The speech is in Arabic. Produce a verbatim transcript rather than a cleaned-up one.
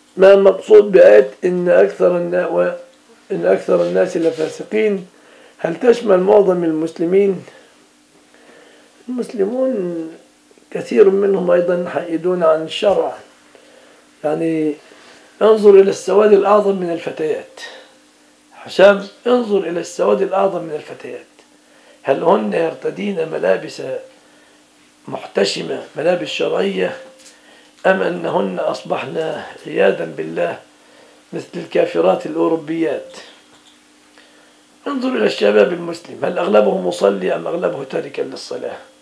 ما المقصود بآية إن أكثر الناس إن أكثر الناس لفاسقين؟ هل تشمل معظم المسلمين؟ المسلمون كثير منهم أيضا حائدون عن الشرع. يعني انظر إلى السواد الأعظم من الفتيات. حسام، انظر إلى السواد الأعظم من الفتيات، هل هن يرتدين ملابس محتشمة، ملابس شرعية، أم أنهن أصبحن عياذا بالله مثل الكافرات الأوروبيات؟ انظر إلى الشباب المسلم، هل أغلبه مصلي أم أغلبه تاركا للصلاة؟